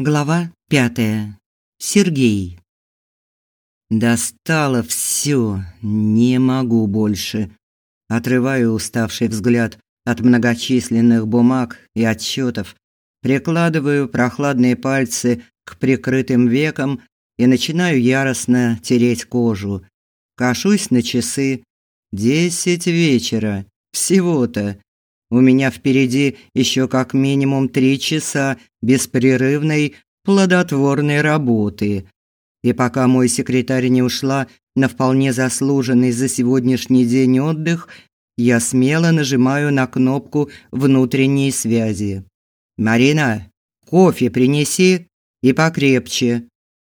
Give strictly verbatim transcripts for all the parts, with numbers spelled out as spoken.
Глава пятая. Сергей. Достало все, не могу больше. Отрываю уставший взгляд от многочисленных бумаг и отчетов, прикладываю прохладные пальцы к прикрытым векам и начинаю яростно тереть кожу. Кашусь на часы. Десять вечера. Всего-то. У меня впереди еще как минимум три часа беспрерывной плодотворной работы. И пока мой секретарь не ушла на вполне заслуженный за сегодняшний день отдых, я смело нажимаю на кнопку внутренней связи. «Марина, кофе принеси и покрепче».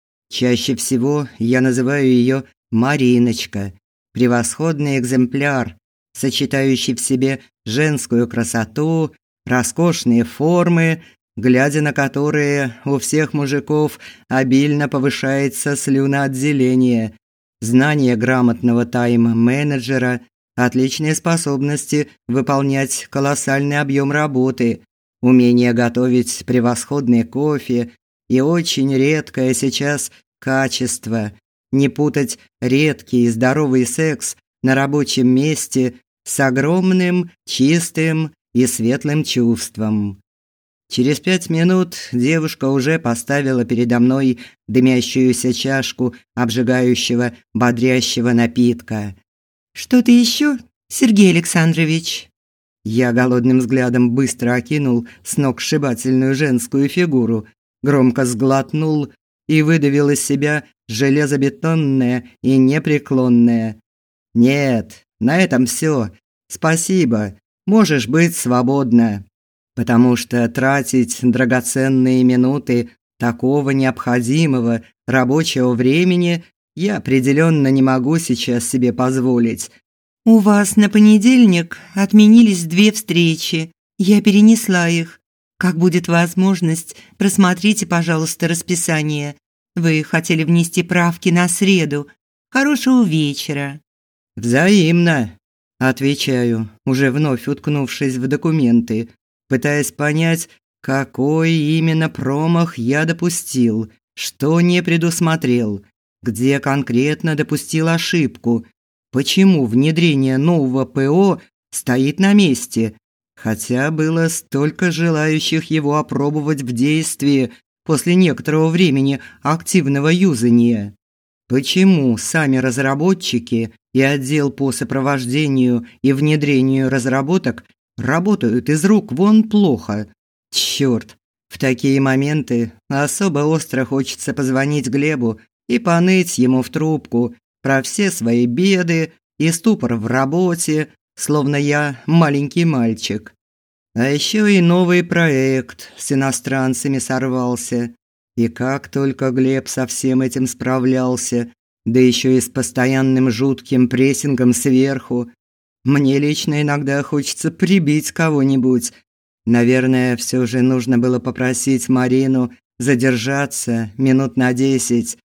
Чаще всего я называю ее Мариночка. Превосходный экземпляр, сочетающий в себе женскую красоту, роскошные формы, глядя на которые у всех мужиков обильно повышается слюноотделение, знание грамотного тайм-менеджера, отличные способности выполнять колоссальный объем работы, умение готовить превосходный кофе и очень редкое сейчас качество – не путать редкий и здоровый секс на рабочем месте с огромным, чистым и светлым чувством. Через пять минут девушка уже поставила передо мной дымящуюся чашку обжигающего, бодрящего напитка. «Что-то еще, Сергей Александрович?» Я голодным взглядом быстро окинул сногсшибательную женскую фигуру, громко сглотнул и выдавил из себя железобетонное и непреклонное: «Нет, на этом все. Спасибо. Можешь быть свободна». Потому что тратить драгоценные минуты такого необходимого рабочего времени я определенно не могу сейчас себе позволить. «У вас на понедельник отменились две встречи. Я перенесла их. Как будет возможность, просмотрите, пожалуйста, расписание. Вы хотели внести правки на среду. Хорошего вечера». «Взаимно», – отвечаю, уже вновь уткнувшись в документы, пытаясь понять, какой именно промах я допустил, что не предусмотрел, где конкретно допустил ошибку, почему внедрение нового ПО стоит на месте, хотя было столько желающих его опробовать в действии после некоторого времени активного юзания. Почему сами разработчики и отдел по сопровождению и внедрению разработок работают из рук вон плохо? Чёрт, в такие моменты особо остро хочется позвонить Глебу и поныть ему в трубку про все свои беды и ступор в работе, словно я маленький мальчик. А еще и новый проект с иностранцами сорвался. И как только Глеб со всем этим справлялся, да еще и с постоянным жутким прессингом сверху, мне лично иногда хочется прибить кого-нибудь. Наверное, все же нужно было попросить Марину задержаться минут на десять.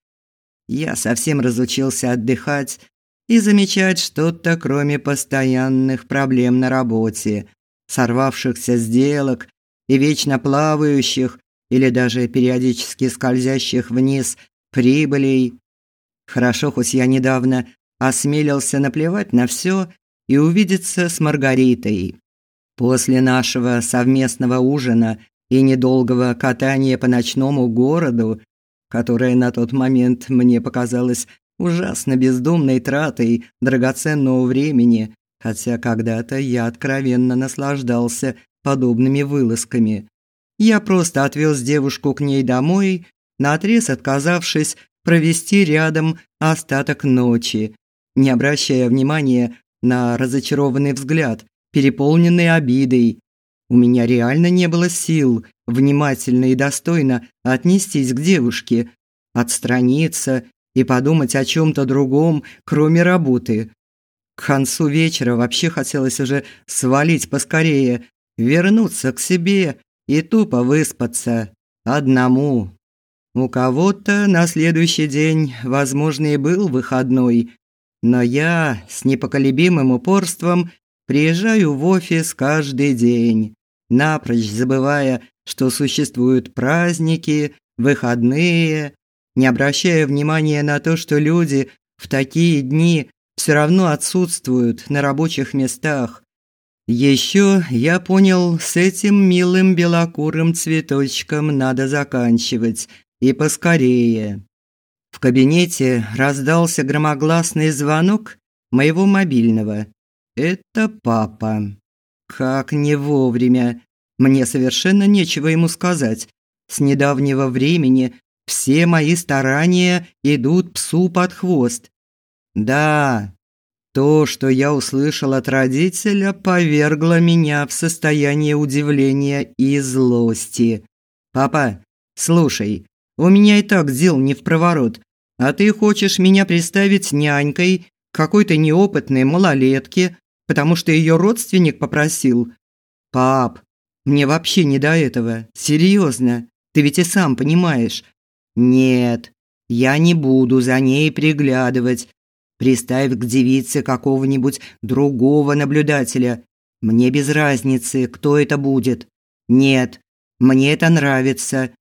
Я совсем разучился отдыхать и замечать что-то, кроме постоянных проблем на работе, сорвавшихся сделок и вечно плавающих или даже периодически скользящих вниз прибылей. Хорошо, хоть я недавно осмелился наплевать на все и увидеться с Маргаритой. После нашего совместного ужина и недолгого катания по ночному городу, которое на тот момент мне показалось ужасно бездумной тратой драгоценного времени, хотя когда-то я откровенно наслаждался подобными вылазками, я просто отвез девушку к ней домой, наотрез отказавшись провести рядом остаток ночи, не обращая внимания на разочарованный взгляд, переполненный обидой. У меня реально не было сил внимательно и достойно отнестись к девушке, отстраниться и подумать о чем-то другом, кроме работы. К концу вечера вообще хотелось уже свалить поскорее, вернуться к себе и тупо выспаться одному. У кого-то на следующий день, возможно, и был выходной, но я с непоколебимым упорством приезжаю в офис каждый день, напрочь забывая, что существуют праздники, выходные, не обращая внимания на то, что люди в такие дни все равно отсутствуют на рабочих местах. Еще я понял, с этим милым белокурым цветочком надо заканчивать, и поскорее. В кабинете раздался громогласный звонок моего мобильного. Это папа. Как не вовремя. Мне совершенно нечего ему сказать. С недавнего времени все мои старания идут псу под хвост. Да, то, что я услышал от родителя, повергло меня в состояние удивления и злости. «Папа, слушай, у меня и так дел не впроворот, а ты хочешь меня представить нянькой какой-то неопытной малолетки, потому что ее родственник попросил? Пап, мне вообще не до этого, серьезно, ты ведь и сам понимаешь. Нет, я не буду за ней приглядывать. Приставь к девице какого-нибудь другого наблюдателя. Мне без разницы, кто это будет. Нет, мне это нравится.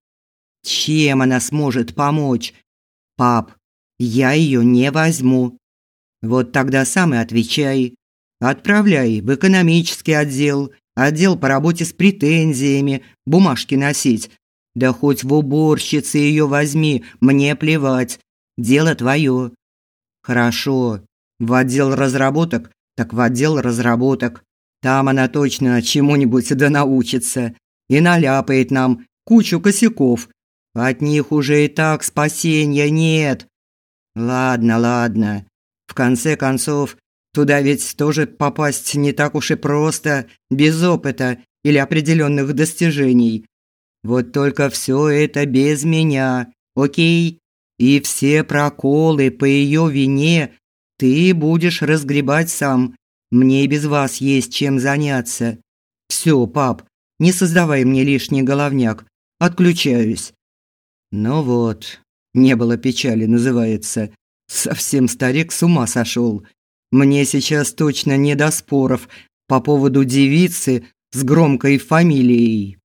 Чем она сможет помочь? Пап, я ее не возьму. Вот тогда сам и отвечай. Отправляй в экономический отдел, отдел по работе с претензиями, бумажки носить. Да хоть в уборщице ее возьми, мне плевать. Дело твое. Хорошо. В отдел разработок, так в отдел разработок. Там она точно чему-нибудь да научится и наляпает нам кучу косяков. От них уже и так спасения нет. Ладно, ладно. В конце концов, туда ведь тоже попасть не так уж и просто, без опыта или определенных достижений. Вот только все это без меня, окей? И все проколы по ее вине ты будешь разгребать сам. Мне и без вас есть чем заняться. Все, пап, не создавай мне лишний головняк. Отключаюсь. Ну вот, не было печали, называется. Совсем старик с ума сошел. Мне сейчас точно не до споров по поводу девицы с громкой фамилией.